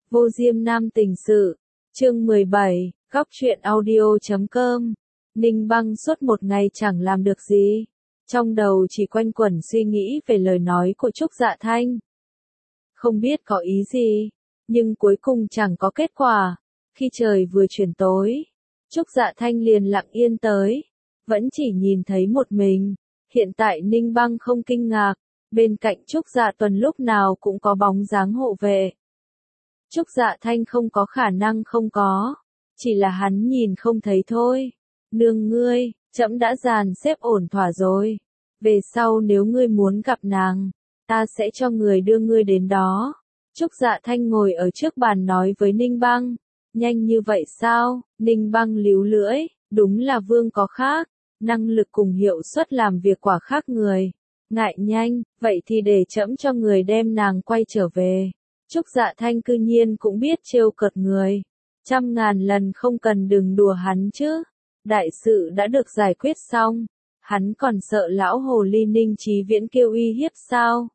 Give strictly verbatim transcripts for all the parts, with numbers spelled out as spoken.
Vô Diêm Nam Tình Sự, chương mười bảy, góc truyện audio chấm com. Ninh Băng suốt một ngày chẳng làm được gì. Trong đầu chỉ quanh quẩn suy nghĩ về lời nói của Trúc Dạ Thanh. Không biết có ý gì, nhưng cuối cùng chẳng có kết quả. Khi trời vừa chuyển tối, Trúc Dạ Thanh liền lặng yên tới. Vẫn chỉ nhìn thấy một mình. Hiện tại Ninh Băng không kinh ngạc. Bên cạnh Trúc Dạ Tuần lúc nào cũng có bóng dáng hộ vệ. Trúc Dạ Thanh không có khả năng không có. Chỉ là hắn nhìn không thấy thôi. Nương ngươi, trẫm đã dàn xếp ổn thỏa rồi. Về sau nếu ngươi muốn gặp nàng, ta sẽ cho người đưa ngươi đến đó. Trúc Dạ Thanh ngồi ở trước bàn nói với Ninh Băng. Nhanh như vậy sao? Ninh Băng líu lưỡi, đúng là vương có khác. Năng lực cùng hiệu suất làm việc quả khác người. Ngại nhanh, vậy thì để trẫm cho người đem nàng quay trở về. Trúc Dạ Thanh cư nhiên cũng biết trêu cợt người. Trăm ngàn lần không cần đừng đùa hắn chứ. Đại sự đã được giải quyết xong. Hắn còn sợ lão hồ ly Ninh Chí Viễn kêu uy hiếp sao?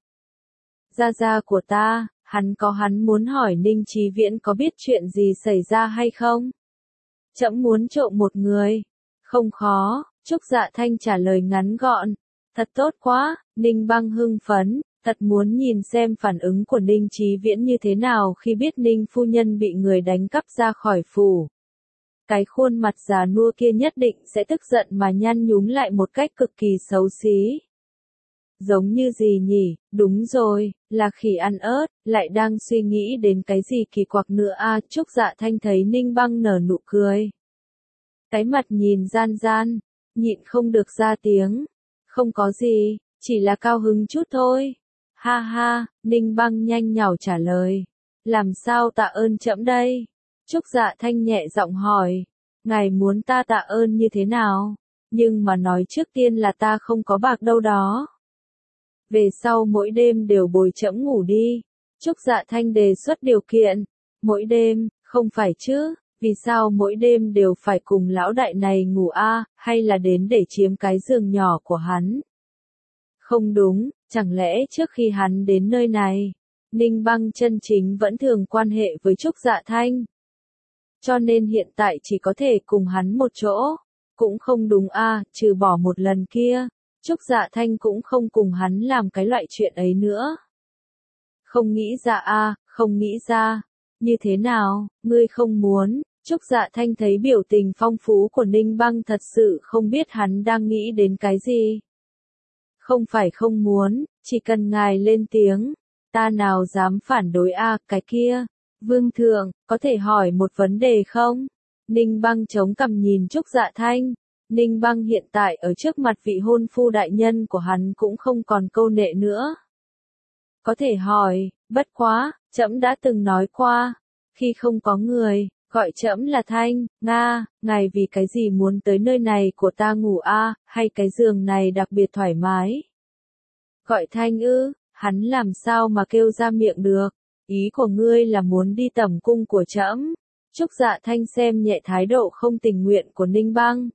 Gia gia của ta, hắn có hắn muốn hỏi Ninh Chí Viễn có biết chuyện gì xảy ra hay không? Trẫm muốn trộm một người. Không khó, Trúc Dạ Thanh trả lời ngắn gọn. Thật tốt quá, Ninh Băng hưng phấn. Thật muốn nhìn xem phản ứng của Ninh Chí Viễn như thế nào khi biết Ninh phu nhân bị người đánh cắp ra khỏi phủ. Cái khuôn mặt già nua kia nhất định sẽ tức giận mà nhăn nhúm lại một cách cực kỳ xấu xí. Giống như gì nhỉ? Đúng rồi, là khỉ ăn ớt, lại đang suy nghĩ đến cái gì kỳ quặc nữa à? Trúc Dạ Thanh thấy Ninh Băng nở nụ cười. Cái mặt nhìn gian gian, nhịn không được ra tiếng. Không có gì, chỉ là cao hứng chút thôi. Ha ha, Ninh Băng nhanh nhảu trả lời. Làm sao tạ ơn trẫm đây? Trúc Dạ Thanh nhẹ giọng hỏi. Ngài muốn ta tạ ơn như thế nào? Nhưng mà nói trước tiên là ta không có bạc đâu đó. Về sau mỗi đêm đều bồi trẫm ngủ đi. Trúc Dạ Thanh đề xuất điều kiện. Mỗi đêm, không phải chứ? Vì sao mỗi đêm đều phải cùng lão đại này ngủ a, à, hay là đến để chiếm cái giường nhỏ của hắn? Không đúng, chẳng lẽ trước khi hắn đến nơi này, Ninh Băng chân chính vẫn thường quan hệ với Trúc Dạ Thanh. Cho nên hiện tại chỉ có thể cùng hắn một chỗ. Cũng không đúng a, à, trừ bỏ một lần kia, Trúc Dạ Thanh cũng không cùng hắn làm cái loại chuyện ấy nữa. Không nghĩ ra a, à, không nghĩ ra. Như thế nào, ngươi không muốn? Trúc Dạ Thanh thấy biểu tình phong phú của Ninh Băng thật sự không biết hắn đang nghĩ đến cái gì. Không phải không muốn, chỉ cần ngài lên tiếng, ta nào dám phản đối a, à, cái kia. Vương thượng, có thể hỏi một vấn đề không? Ninh Băng chống cằm nhìn Trúc Dạ Thanh. Ninh Băng hiện tại ở trước mặt vị hôn phu đại nhân của hắn cũng không còn câu nệ nữa. Có thể hỏi, bất quá, trẫm đã từng nói qua, khi không có người, gọi trẫm là Thanh. Nga, ngài vì cái gì muốn tới nơi này của ta ngủ a, à, hay cái giường này đặc biệt thoải mái? Gọi Thanh ư? Hắn làm sao mà kêu ra miệng được? Ý của ngươi là muốn đi tẩm cung của trẫm? Trúc Dạ Thanh xem nhẹ thái độ không tình nguyện của Ninh Băng.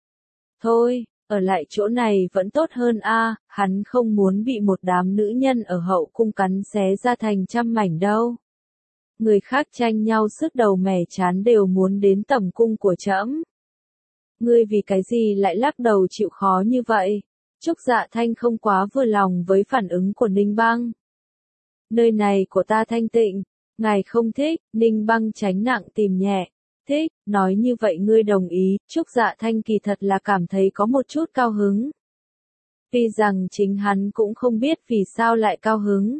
Thôi, ở lại chỗ này vẫn tốt hơn a, à, hắn không muốn bị một đám nữ nhân ở hậu cung cắn xé ra thành trăm mảnh đâu. Người khác tranh nhau sứt đầu mẻ chán đều muốn đến tẩm cung của trẫm. Ngươi vì cái gì lại lắc đầu chịu khó như vậy? Trúc Dạ Thanh không quá vừa lòng với phản ứng của Ninh Băng. Nơi này của ta thanh tịnh, ngài không thích. Ninh Băng tránh nặng tìm nhẹ. Thích, nói như vậy ngươi đồng ý. Trúc Dạ Thanh kỳ thật là cảm thấy có một chút cao hứng. Tuy rằng chính hắn cũng không biết vì sao lại cao hứng.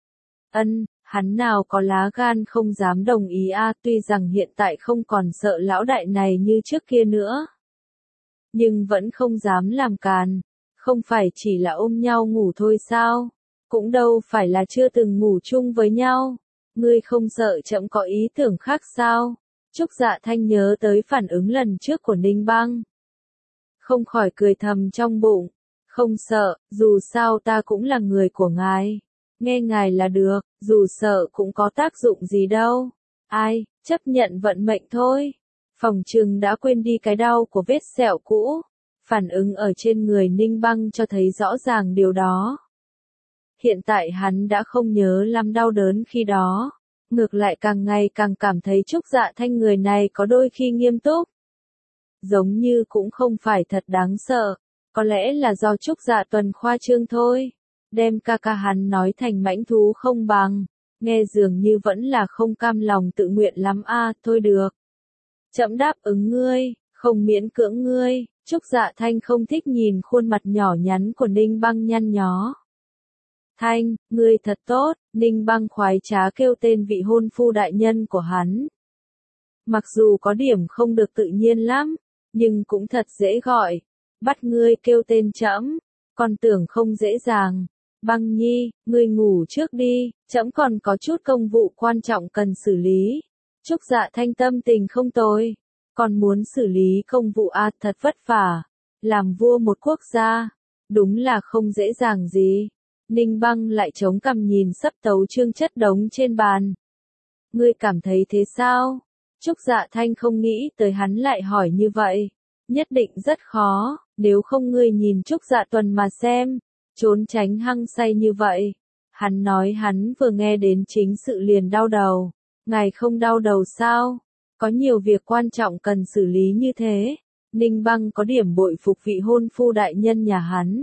Ân, hắn nào có lá gan không dám đồng ý a, à, tuy rằng hiện tại không còn sợ lão đại này như trước kia nữa. Nhưng vẫn không dám làm càn. Không phải chỉ là ôm nhau ngủ thôi sao? Cũng đâu phải là chưa từng ngủ chung với nhau. Ngươi không sợ trẫm có ý tưởng khác sao? Trúc Dạ Thanh nhớ tới phản ứng lần trước của Ninh Băng. Không khỏi cười thầm trong bụng. Không sợ, dù sao ta cũng là người của ngài. Nghe ngài là được, dù sợ cũng có tác dụng gì đâu. Ai, chấp nhận vận mệnh thôi. Phòng trừng đã quên đi cái đau của vết sẹo cũ. Phản ứng ở trên người Ninh Băng cho thấy rõ ràng điều đó. Hiện tại hắn đã không nhớ lắm đau đớn khi đó. ngược lại càng ngày càng cảm thấy Trúc Dạ Thanh người này có đôi khi nghiêm túc. Giống như cũng không phải thật đáng sợ, có lẽ là do Trúc Dạ Tuần khoa trương thôi, đem ca ca hắn nói thành mãnh thú không bằng, nghe dường như vẫn là không cam lòng tự nguyện lắm a, thôi được. Trẫm đáp ứng ngươi, không miễn cưỡng ngươi. Trúc Dạ Thanh không thích nhìn khuôn mặt nhỏ nhắn của Ninh Băng nhăn nhó. Thanh, ngươi thật tốt, Ninh Băng khoái trá kêu tên vị hôn phu đại nhân của hắn. Mặc dù có điểm không được tự nhiên lắm, nhưng cũng thật dễ gọi. Bắt ngươi kêu tên trẫm, còn tưởng không dễ dàng. Băng nhi, ngươi ngủ trước đi, trẫm còn có chút công vụ quan trọng cần xử lý. Trúc Dạ Thanh tâm tình không tồi, còn muốn xử lý công vụ a, thật vất vả. Làm vua một quốc gia, đúng là không dễ dàng gì. Ninh Băng lại chống cằm nhìn sấp tấu chương chất đống trên bàn. Ngươi cảm thấy thế sao? Trúc Dạ Thanh không nghĩ tới hắn lại hỏi như vậy. Nhất định rất khó, nếu không ngươi nhìn Trúc Dạ Tuần mà xem, trốn tránh hăng say như vậy. Hắn nói hắn vừa nghe đến chính sự liền đau đầu. Ngài không đau đầu sao? Có nhiều việc quan trọng cần xử lý như thế. Ninh Băng có điểm bội phục vị hôn phu đại nhân nhà hắn.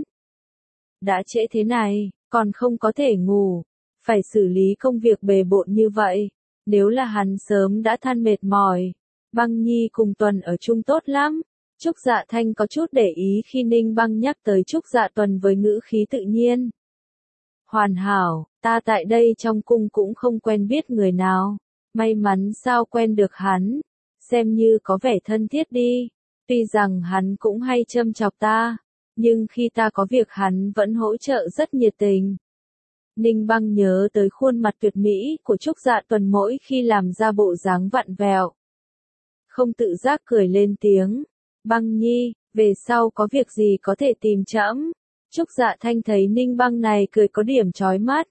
Đã trễ thế này, còn không có thể ngủ, phải xử lý công việc bề bộn như vậy. Nếu là hắn sớm đã than mệt mỏi. Băng nhi cùng Tuần ở chung tốt lắm. Trúc Dạ Thanh có chút để ý khi Ninh Băng nhắc tới Trúc Dạ Tuần với ngữ khí tự nhiên. Hoàn hảo, ta tại đây trong cung cũng không quen biết người nào. May mắn sao quen được hắn, xem như có vẻ thân thiết đi. Tuy rằng hắn cũng hay châm chọc ta, nhưng khi ta có việc hắn vẫn hỗ trợ rất nhiệt tình. Ninh Băng nhớ tới khuôn mặt tuyệt mỹ của Trúc Dạ Tuần mỗi khi làm ra bộ dáng vặn vẹo. Không tự giác cười lên tiếng. Băng nhi, về sau có việc gì có thể tìm trẫm. Trúc Dạ Thanh thấy Ninh Băng này cười có điểm chói mắt.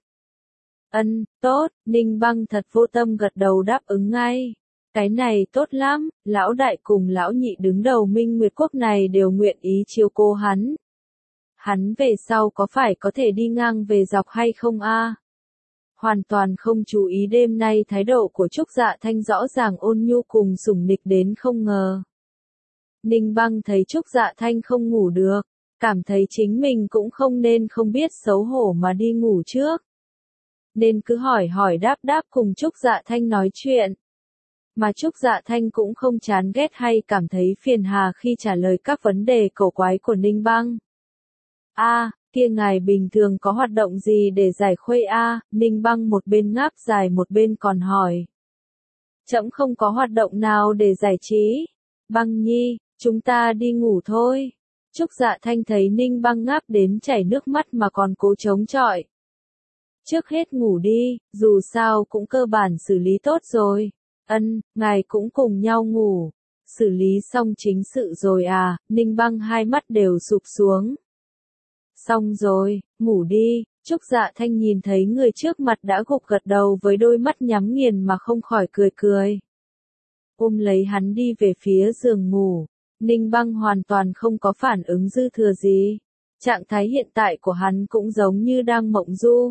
Ân, tốt, Ninh Băng thật vô tâm gật đầu đáp ứng ngay. Cái này tốt lắm, lão đại cùng lão nhị đứng đầu Minh Nguyệt Quốc này đều nguyện ý chiếu cố hắn. Hắn về sau có phải có thể đi ngang về dọc hay không a? Hoàn toàn không chú ý đêm nay thái độ của Trúc Dạ Thanh rõ ràng ôn nhu cùng sủng nịch đến không ngờ. Ninh Băng thấy Trúc Dạ Thanh không ngủ được, cảm thấy chính mình cũng không nên không biết xấu hổ mà đi ngủ trước. Nên cứ hỏi hỏi đáp đáp cùng Trúc Dạ Thanh nói chuyện. Mà Trúc Dạ Thanh cũng không chán ghét hay cảm thấy phiền hà khi trả lời các vấn đề cổ quái của Ninh Băng. A, kia ngài bình thường có hoạt động gì để giải khuây a? Ninh Băng một bên ngáp dài một bên còn hỏi. Trẫm không có hoạt động nào để giải trí. Băng nhi, chúng ta đi ngủ thôi. Trúc Dạ Thanh thấy Ninh Băng ngáp đến chảy nước mắt mà còn cố chống chọi. Trước hết ngủ đi, dù sao cũng cơ bản xử lý tốt rồi. Ân, ngài cũng cùng nhau ngủ. Xử lý xong chính sự rồi à, Ninh Băng hai mắt đều sụp xuống. Xong rồi, ngủ đi. Trúc Dạ Thanh nhìn thấy người trước mặt đã gục gật đầu với đôi mắt nhắm nghiền mà không khỏi cười cười. Ôm lấy hắn đi về phía giường ngủ. Ninh Băng hoàn toàn không có phản ứng dư thừa gì. Trạng thái hiện tại của hắn cũng giống như đang mộng du.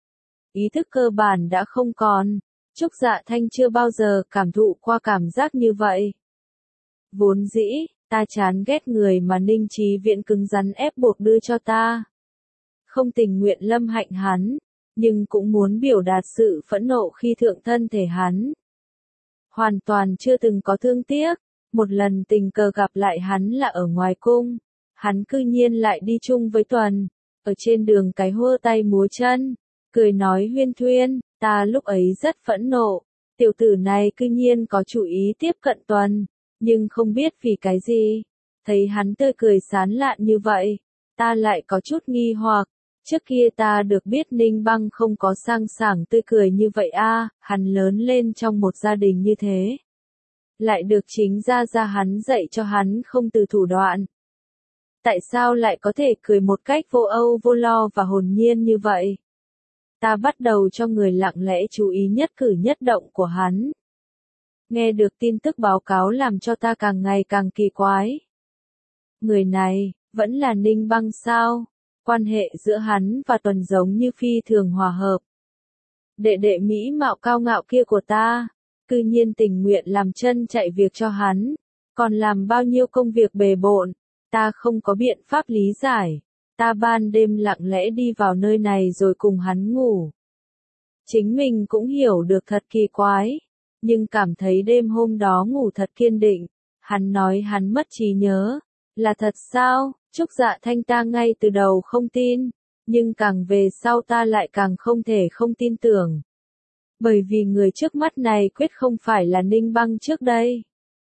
Ý thức cơ bản đã không còn. Trúc Dạ Thanh chưa bao giờ cảm thụ qua cảm giác như vậy. Vốn dĩ, ta chán ghét người mà Ninh Chí Viễn cứng rắn ép buộc đưa cho ta. Không tình nguyện lâm hạnh hắn, nhưng cũng muốn biểu đạt sự phẫn nộ khi thượng thân thể hắn. Hoàn toàn chưa từng có thương tiếc, một lần tình cờ gặp lại hắn là ở ngoài cung. Hắn cư nhiên lại đi chung với Tuần, ở trên đường cái hô tay múa chân, cười nói huyên thuyên. Ta lúc ấy rất phẫn nộ, tiểu tử này cư nhiên có chủ ý tiếp cận Tuần, nhưng không biết vì cái gì. Thấy hắn tươi cười sán lạn như vậy, ta lại có chút nghi hoặc. Trước kia ta được biết Ninh Băng không có sang sảng tươi cười như vậy a, hắn lớn lên trong một gia đình như thế. Lại được chính gia gia hắn dạy cho hắn không từ thủ đoạn. Tại sao lại có thể cười một cách vô âu vô lo và hồn nhiên như vậy? Ta bắt đầu cho người lặng lẽ chú ý nhất cử nhất động của hắn. Nghe được tin tức báo cáo làm cho ta càng ngày càng kỳ quái. Người này, vẫn là Ninh Băng sao? Quan hệ giữa hắn và Tuần giống như phi thường hòa hợp. đệ đệ mỹ mạo cao ngạo kia của ta, cư nhiên tình nguyện làm chân chạy việc cho hắn, còn làm bao nhiêu công việc bề bộn, ta không có biện pháp lý giải, ta ban đêm lặng lẽ đi vào nơi này rồi cùng hắn ngủ. Chính mình cũng hiểu được thật kỳ quái, nhưng cảm thấy đêm hôm đó ngủ thật kiên định, hắn nói hắn mất trí nhớ, là thật sao? Trúc Dạ Thanh ta ngay từ đầu không tin, nhưng càng về sau ta lại càng không thể không tin tưởng. Bởi vì người trước mắt này quyết không phải là Ninh Băng trước đây.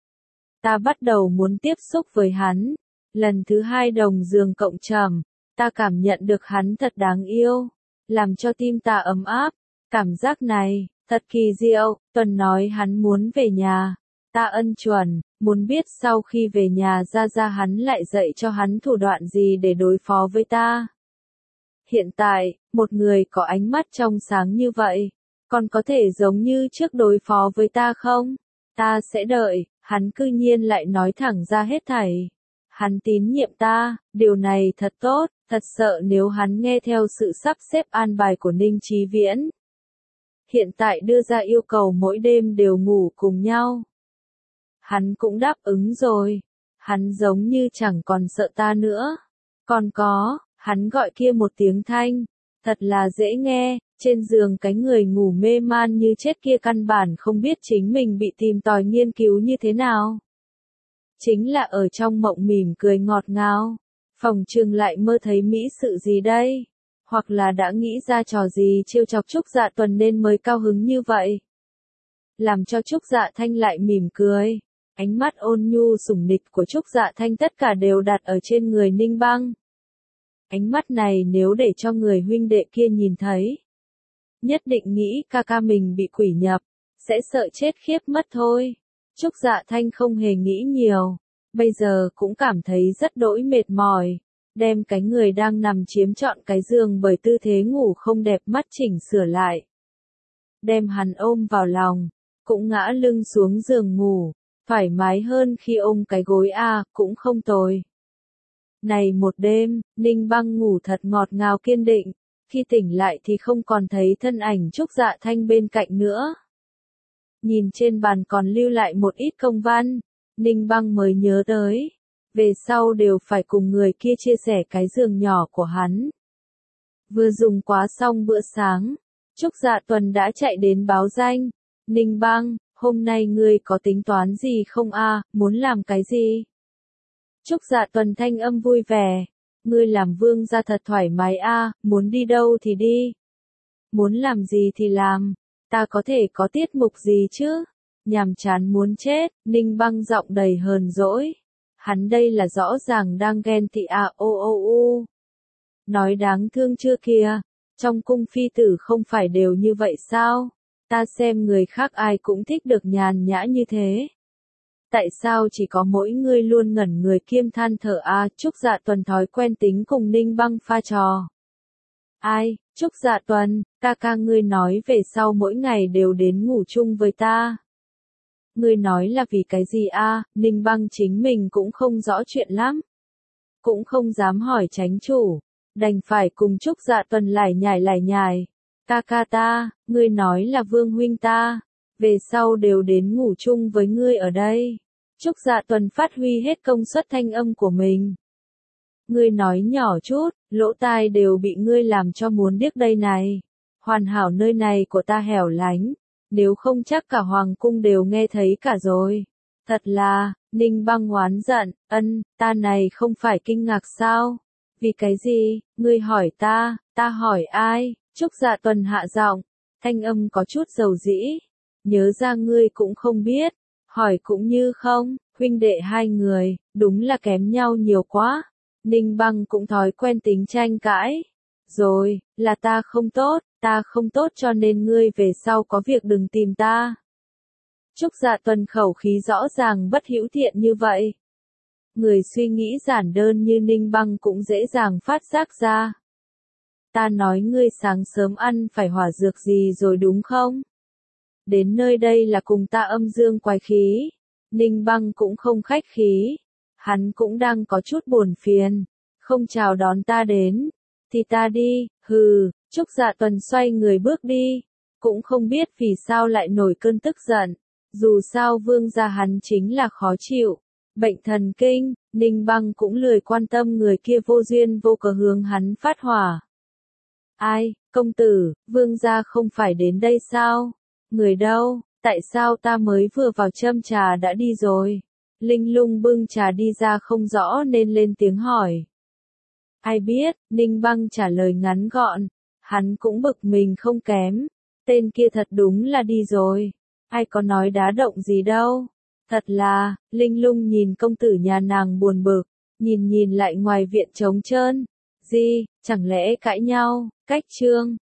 Ta bắt đầu muốn tiếp xúc với hắn, lần thứ hai đồng giường cộng trầm, ta cảm nhận được hắn thật đáng yêu, làm cho tim ta ấm áp, cảm giác này, thật kỳ diệu. Tuần nói hắn muốn về nhà, ta ân chuẩn, muốn biết sau khi về nhà ra ra hắn lại dạy cho hắn thủ đoạn gì để đối phó với ta. Hiện tại, một người có ánh mắt trong sáng như vậy, còn có thể giống như trước đối phó với ta không? Ta sẽ đợi, hắn cư nhiên lại nói thẳng ra hết thảy. Hắn tín nhiệm ta, điều này thật tốt, thật sợ nếu hắn nghe theo sự sắp xếp an bài của Ninh Chí Viễn. Hiện tại đưa ra yêu cầu mỗi đêm đều ngủ cùng nhau. Hắn cũng đáp ứng rồi, hắn giống như chẳng còn sợ ta nữa. Còn có, hắn gọi kia một tiếng Thanh, thật là dễ nghe, trên giường cái người ngủ mê man như chết kia căn bản không biết chính mình bị tìm tòi nghiên cứu như thế nào. Chính là ở trong mộng mỉm cười ngọt ngào, phòng trường lại mơ thấy mỹ sự gì đây, hoặc là đã nghĩ ra trò gì trêu chọc Trúc Dạ Tuần nên mới cao hứng như vậy. Làm cho Trúc Dạ Thanh lại mỉm cười, ánh mắt ôn nhu sủng nịch của Trúc Dạ Thanh tất cả đều đặt ở trên người Ninh Băng. Ánh mắt này nếu để cho người huynh đệ kia nhìn thấy, nhất định nghĩ ca ca mình bị quỷ nhập, sẽ sợ chết khiếp mất thôi. Trúc Dạ Thanh không hề nghĩ nhiều, bây giờ cũng cảm thấy rất đỗi mệt mỏi, đem cái người đang nằm chiếm trọn cái giường bởi tư thế ngủ không đẹp mắt chỉnh sửa lại. Đem hắn ôm vào lòng, cũng ngã lưng xuống giường ngủ, thoải mái hơn khi ôm cái gối a, à, cũng không tồi. Này một đêm, Ninh Băng ngủ thật ngọt ngào kiên định, khi tỉnh lại thì không còn thấy thân ảnh Trúc Dạ Thanh bên cạnh nữa. Nhìn trên bàn còn lưu lại một ít công văn, Ninh Băng mới nhớ tới, về sau đều phải cùng người kia chia sẻ cái giường nhỏ của hắn. Vừa dùng quá xong bữa sáng, Trúc Dạ Tuần đã chạy đến báo danh, Ninh Băng, hôm nay ngươi có tính toán gì không a, à, muốn làm cái gì? Trúc Dạ Tuần thanh âm vui vẻ, ngươi làm vương gia thật thoải mái a, à, muốn đi đâu thì đi. Muốn làm gì thì làm, ta có thể có tiết mục gì chứ? Nhàm chán muốn chết, Ninh Băng giọng đầy hờn dỗi. Hắn đây là rõ ràng đang ghen tị à ô ô ô. Nói đáng thương chưa kìa, trong cung phi tử không phải đều như vậy sao? Ta xem người khác ai cũng thích được nhàn nhã như thế. Tại sao chỉ có mỗi ngươi luôn ngẩn người kiêm than thở a? À, Trúc Dạ Tuần thói quen tính cùng Ninh Băng pha trò. Ai, Trúc Dạ Tuần, ca ca ngươi nói về sau mỗi ngày đều đến ngủ chung với ta. Ngươi nói là vì cái gì a? À? Ninh Băng chính mình cũng không rõ chuyện lắm. Cũng không dám hỏi chánh chủ, đành phải cùng Trúc Dạ Tuần lải nhải lải nhải. Ca ca ta, ngươi nói là vương huynh ta, về sau đều đến ngủ chung với ngươi ở đây. Trúc Dạ Tuần phát huy hết công suất thanh âm của mình. Ngươi nói nhỏ chút, lỗ tai đều bị ngươi làm cho muốn điếc đây này. Hoàn hảo nơi này của ta hẻo lánh, nếu không chắc cả hoàng cung đều nghe thấy cả rồi. Thật là, Ninh Băng oán giận, ân, ta này không phải kinh ngạc sao? Vì cái gì, ngươi hỏi ta, ta hỏi ai? Trúc Dạ Tuần hạ giọng, thanh âm có chút dầu dĩ. Nhớ ra ngươi cũng không biết, hỏi cũng như không, huynh đệ hai người, đúng là kém nhau nhiều quá. Ninh Băng cũng thói quen tính tranh cãi. Rồi, là ta không tốt, ta không tốt cho nên ngươi về sau có việc đừng tìm ta. Trúc Dạ Tuần khẩu khí rõ ràng bất hữu thiện như vậy. Người suy nghĩ giản đơn như Ninh Băng cũng dễ dàng phát giác ra. Ta nói ngươi sáng sớm ăn phải hỏa dược gì rồi đúng không? Đến nơi đây là cùng ta âm dương quái khí. Ninh Băng cũng không khách khí. Hắn cũng đang có chút buồn phiền. Không chào đón ta đến. Thì ta đi, hừ. Trúc Dạ Tuần xoay người bước đi. cũng không biết vì sao lại nổi cơn tức giận. Dù sao Vương gia hắn chính là khó chịu. Bệnh thần kinh, Ninh Băng cũng lười quan tâm người kia vô duyên vô cớ hướng hắn phát hỏa. Ai, công tử, Vương gia không phải đến đây sao? Người đâu, tại sao ta mới vừa vào châm trà đã đi rồi? Linh Lung bưng trà đi ra không rõ nên lên tiếng hỏi. Ai biết, Ninh Băng trả lời ngắn gọn. Hắn cũng bực mình không kém. Tên kia thật đúng là đi rồi. Ai có nói đá động gì đâu. Thật là, Linh Lung nhìn công tử nhà nàng buồn bực. Nhìn nhìn lại ngoài viện trống trơn. Gì, chẳng lẽ cãi nhau, cách trương.